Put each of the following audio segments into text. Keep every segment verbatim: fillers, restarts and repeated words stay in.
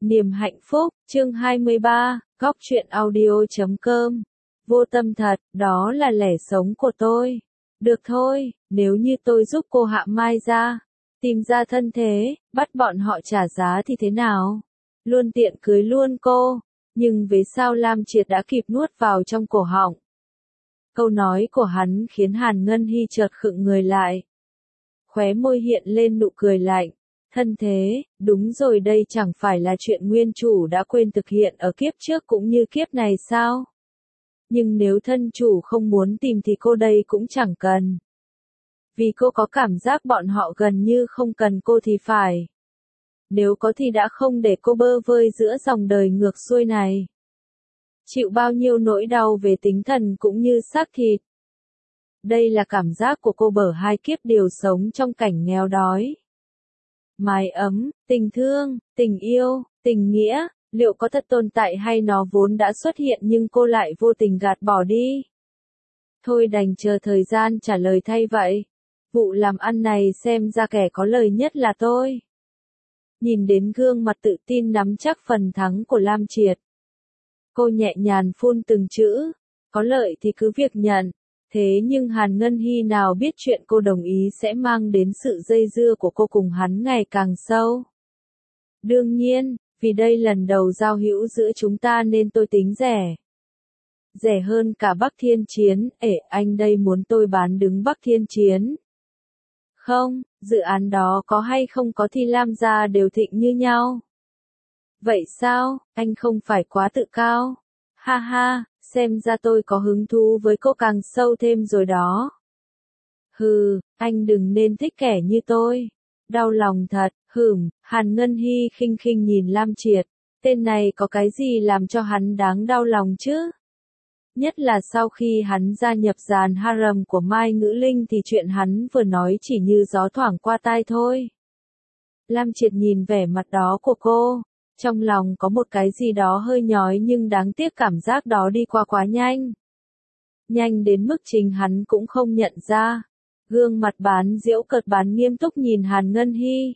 Niềm hạnh phúc, chương hai mươi ba, góc truyện audio chấm com. Vô tâm thật, đó là lẽ sống của tôi. Được thôi, nếu như tôi giúp cô Hạ Mai ra, tìm ra thân thế, bắt bọn họ trả giá thì thế nào? Luôn tiện cưới luôn cô, nhưng về sau Lam Triệt đã kịp nuốt vào trong cổ họng. Câu nói của hắn khiến Hàn Ngân Hy chợt khựng người lại. Khóe môi hiện lên nụ cười lạnh. Thân thế, đúng rồi, đây chẳng phải là chuyện nguyên chủ đã quên thực hiện ở kiếp trước cũng như kiếp này sao? Nhưng nếu thân chủ không muốn tìm thì cô đây cũng chẳng cần. Vì cô có cảm giác bọn họ gần như không cần cô thì phải. Nếu có thì đã không để cô bơ vơ giữa dòng đời ngược xuôi này. Chịu bao nhiêu nỗi đau về tinh thần cũng như xác thịt. Đây là cảm giác của cô bở hai kiếp đều sống trong cảnh nghèo đói. Mái ấm, tình thương, tình yêu, tình nghĩa, liệu có thật tồn tại hay nó vốn đã xuất hiện nhưng cô lại vô tình gạt bỏ đi? Thôi đành chờ thời gian trả lời thay vậy. Vụ làm ăn này xem ra kẻ có lời nhất là tôi. Nhìn đến gương mặt tự tin nắm chắc phần thắng của Lam Triệt. Cô nhẹ nhàng phun từng chữ, có lợi thì cứ việc nhận. Thế nhưng Hàn Ngân Hy nào biết chuyện cô đồng ý sẽ mang đến sự dây dưa của cô cùng hắn ngày càng sâu. Đương nhiên, vì đây lần đầu giao hữu giữa chúng ta nên tôi tính rẻ. Rẻ hơn cả Bắc Thiên Chiến, ể anh đây muốn tôi bán đứng Bắc Thiên Chiến. Không, dự án đó có hay không có thì Lam gia đều thịnh như nhau. Vậy sao, anh không phải quá tự cao? Ha ha. Xem ra tôi có hứng thú với cô càng sâu thêm rồi đó. Hừ, anh đừng nên thích kẻ như tôi. Đau lòng thật, hửm, Hàn Ngân Hy khinh khinh nhìn Lam Triệt. Tên này có cái gì làm cho hắn đáng đau lòng chứ? Nhất là sau khi hắn gia nhập dàn harem của Mai Ngữ Linh thì chuyện hắn vừa nói chỉ như gió thoảng qua tai thôi. Lam Triệt nhìn vẻ mặt đó của cô. Trong lòng có một cái gì đó hơi nhói nhưng đáng tiếc cảm giác đó đi qua quá nhanh. Nhanh đến mức chính hắn cũng không nhận ra. Gương mặt bán giễu cợt bán nghiêm túc nhìn Hàn Ngân Hy.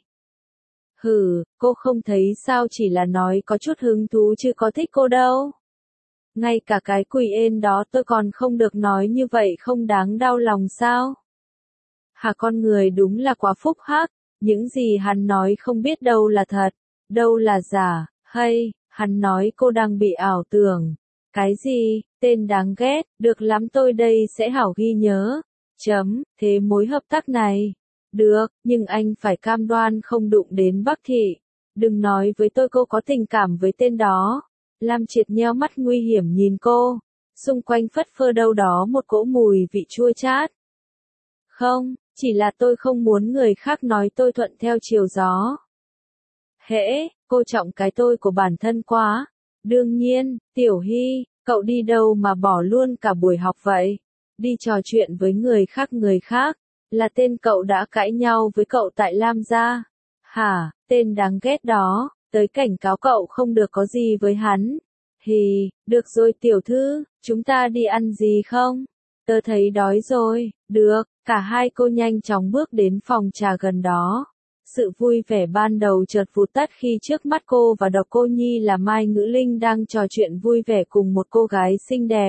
Hừ, cô không thấy sao, chỉ là nói có chút hứng thú chứ có thích cô đâu. Ngay cả cái quỷ ên đó tôi còn không được nói như vậy, không đáng đau lòng sao? Hà, con người đúng là quá phúc hắc, những gì hắn nói không biết đâu là thật. Đâu là giả, hay, hắn nói cô đang bị ảo tưởng. Cái gì, tên đáng ghét, được lắm, tôi đây sẽ hảo ghi nhớ. Chấm, thế mối hợp tác này. Được, nhưng anh phải cam đoan không đụng đến Bắc Thị. Đừng nói với tôi cô có tình cảm với tên đó. Lam Triệt nheo mắt nguy hiểm nhìn cô. Xung quanh phất phơ đâu đó một cỗ mùi vị chua chát. Không, chỉ là tôi không muốn người khác nói tôi thuận theo chiều gió. Hễ, cô trọng cái tôi của bản thân quá. Đương nhiên, Tiểu Hy, cậu đi đâu mà bỏ luôn cả buổi học vậy? Đi trò chuyện với người khác người khác, là tên cậu đã cãi nhau với cậu tại Lam gia. Hả, tên đáng ghét đó, tới cảnh cáo cậu không được có gì với hắn. Hì, được rồi tiểu thư, chúng ta đi ăn gì không? Tớ thấy đói rồi, được, cả hai cô nhanh chóng bước đến phòng trà gần đó. Sự vui vẻ ban đầu chợt vụt tắt khi trước mắt cô và Độc Cô Nhi là Mai Ngữ Linh đang trò chuyện vui vẻ cùng một cô gái xinh đẹp.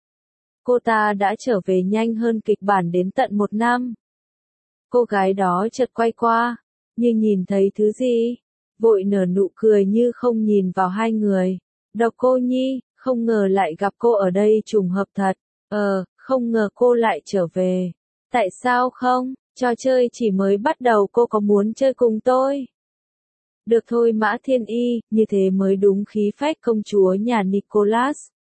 Cô ta đã trở về nhanh hơn kịch bản đến tận một năm. Cô gái đó chợt quay qua, như nhìn thấy thứ gì, vội nở nụ cười như không nhìn vào hai người. Độc Cô Nhi, không ngờ lại gặp cô ở đây, trùng hợp thật. Ờ, không ngờ cô lại trở về. Tại sao không? Trò chơi chỉ mới bắt đầu, cô có muốn chơi cùng tôi? Được thôi Mã Thiên Y, như thế mới đúng khí phách công chúa nhà Nicholas.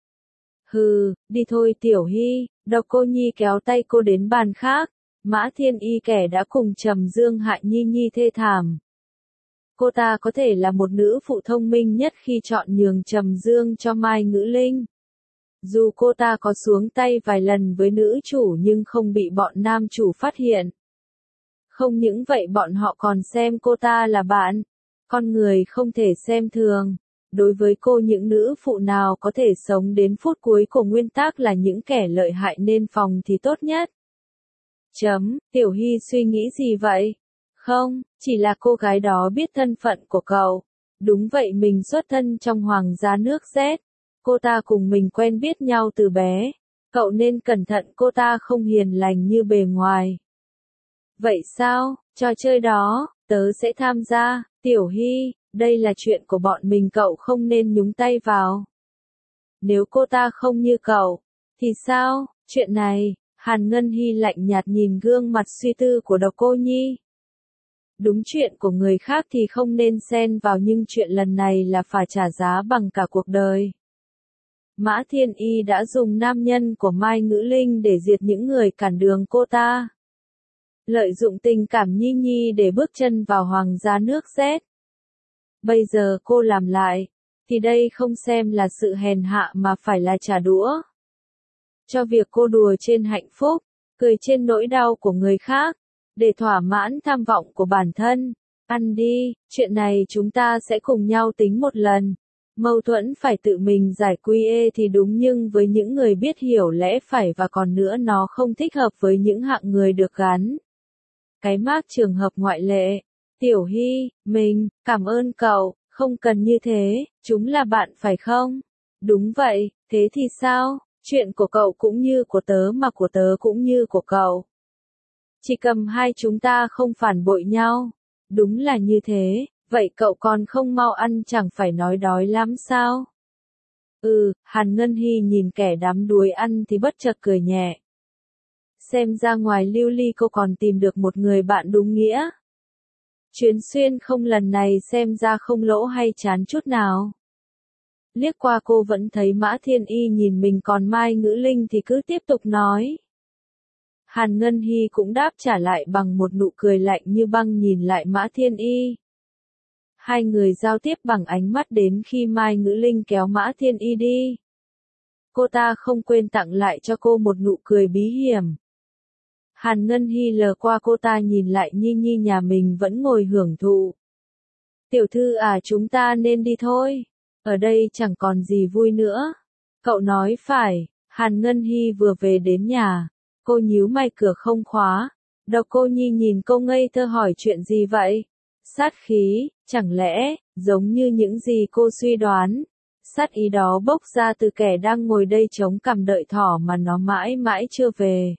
Hừ, đi thôi Tiểu Hy. Độc Cô Nhi kéo tay cô đến bàn khác. Mã Thiên Y kẻ đã cùng Trầm Dương hại Nhi Nhi thê thảm. Cô ta có thể là một nữ phụ thông minh nhất khi chọn nhường Trầm Dương cho Mai Ngữ Linh. Dù cô ta có xuống tay vài lần với nữ chủ nhưng không bị bọn nam chủ phát hiện. Không những vậy bọn họ còn xem cô ta là bạn. Con người không thể xem thường. Đối với cô, những nữ phụ nào có thể sống đến phút cuối của nguyên tắc là những kẻ lợi hại nên phòng thì tốt nhất. Chấm, Tiểu Hy suy nghĩ gì vậy? Không, chỉ là cô gái đó biết thân phận của cậu. Đúng vậy, mình xuất thân trong hoàng gia nước Z. Cô ta cùng mình quen biết nhau từ bé. Cậu nên cẩn thận, cô ta không hiền lành như bề ngoài. Vậy sao, trò chơi đó, tớ sẽ tham gia. Tiểu Hy, đây là chuyện của bọn mình, cậu không nên nhúng tay vào. Nếu cô ta không như cậu, thì sao, chuyện này, Hàn Ngân Hy lạnh nhạt nhìn gương mặt suy tư của Độc Cô Nhi. Đúng, chuyện của người khác thì không nên xen vào, nhưng chuyện lần này là phải trả giá bằng cả cuộc đời. Mã Thiên Y đã dùng nam nhân của Mai Ngữ Linh để diệt những người cản đường cô ta. Lợi dụng tình cảm Nhi Nhi để bước chân vào hoàng gia nước Z. Bây giờ cô làm lại, thì đây không xem là sự hèn hạ mà phải là trả đũa. Cho việc cô đùa trên hạnh phúc, cười trên nỗi đau của người khác, để thỏa mãn tham vọng của bản thân. Ăn đi, chuyện này chúng ta sẽ cùng nhau tính một lần. Mâu thuẫn phải tự mình giải quy ê thì đúng, nhưng với những người biết hiểu lẽ phải, và còn nữa nó không thích hợp với những hạng người được gắn cái mác trường hợp ngoại lệ. Tiểu Hy, mình, cảm ơn cậu, không cần như thế, chúng là bạn phải không? Đúng vậy, thế thì sao? Chuyện của cậu cũng như của tớ mà của tớ cũng như của cậu. Chỉ cầm hai chúng ta không phản bội nhau. Đúng là như thế, vậy cậu còn không mau ăn, chẳng phải nói đói lắm sao? Ừ, Hàn Ngân Hy nhìn kẻ đắm đuối ăn thì bất chợt cười nhẹ. Xem ra ngoài Lưu Ly cô còn tìm được một người bạn đúng nghĩa. Chuyến xuyên không lần này xem ra không lỗ hay chán chút nào. Liếc qua cô vẫn thấy Mã Thiên Y nhìn mình, còn Mai Ngữ Linh thì cứ tiếp tục nói. Hàn Ngân Hy cũng đáp trả lại bằng một nụ cười lạnh như băng nhìn lại Mã Thiên Y. Hai người giao tiếp bằng ánh mắt đến khi Mai Ngữ Linh kéo Mã Thiên Y đi. Cô ta không quên tặng lại cho cô một nụ cười bí hiểm. Hàn Ngân Hy lờ qua cô ta nhìn lại Nhi Nhi nhà mình vẫn ngồi hưởng thụ. Tiểu thư à, chúng ta nên đi thôi. Ở đây chẳng còn gì vui nữa. Cậu nói phải. Hàn Ngân Hy vừa về đến nhà. Cô nhíu mày, cửa không khóa. Độc Cô Nhi nhìn cô ngây thơ hỏi chuyện gì vậy? Sát khí, chẳng lẽ, giống như những gì cô suy đoán. Sát ý đó bốc ra từ kẻ đang ngồi đây chống cằm đợi thỏ mà nó mãi mãi chưa về.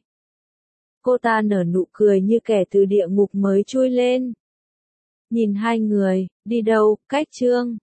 Cô ta nở nụ cười như kẻ từ địa ngục mới chui lên. Nhìn hai người, đi đâu, cách chương.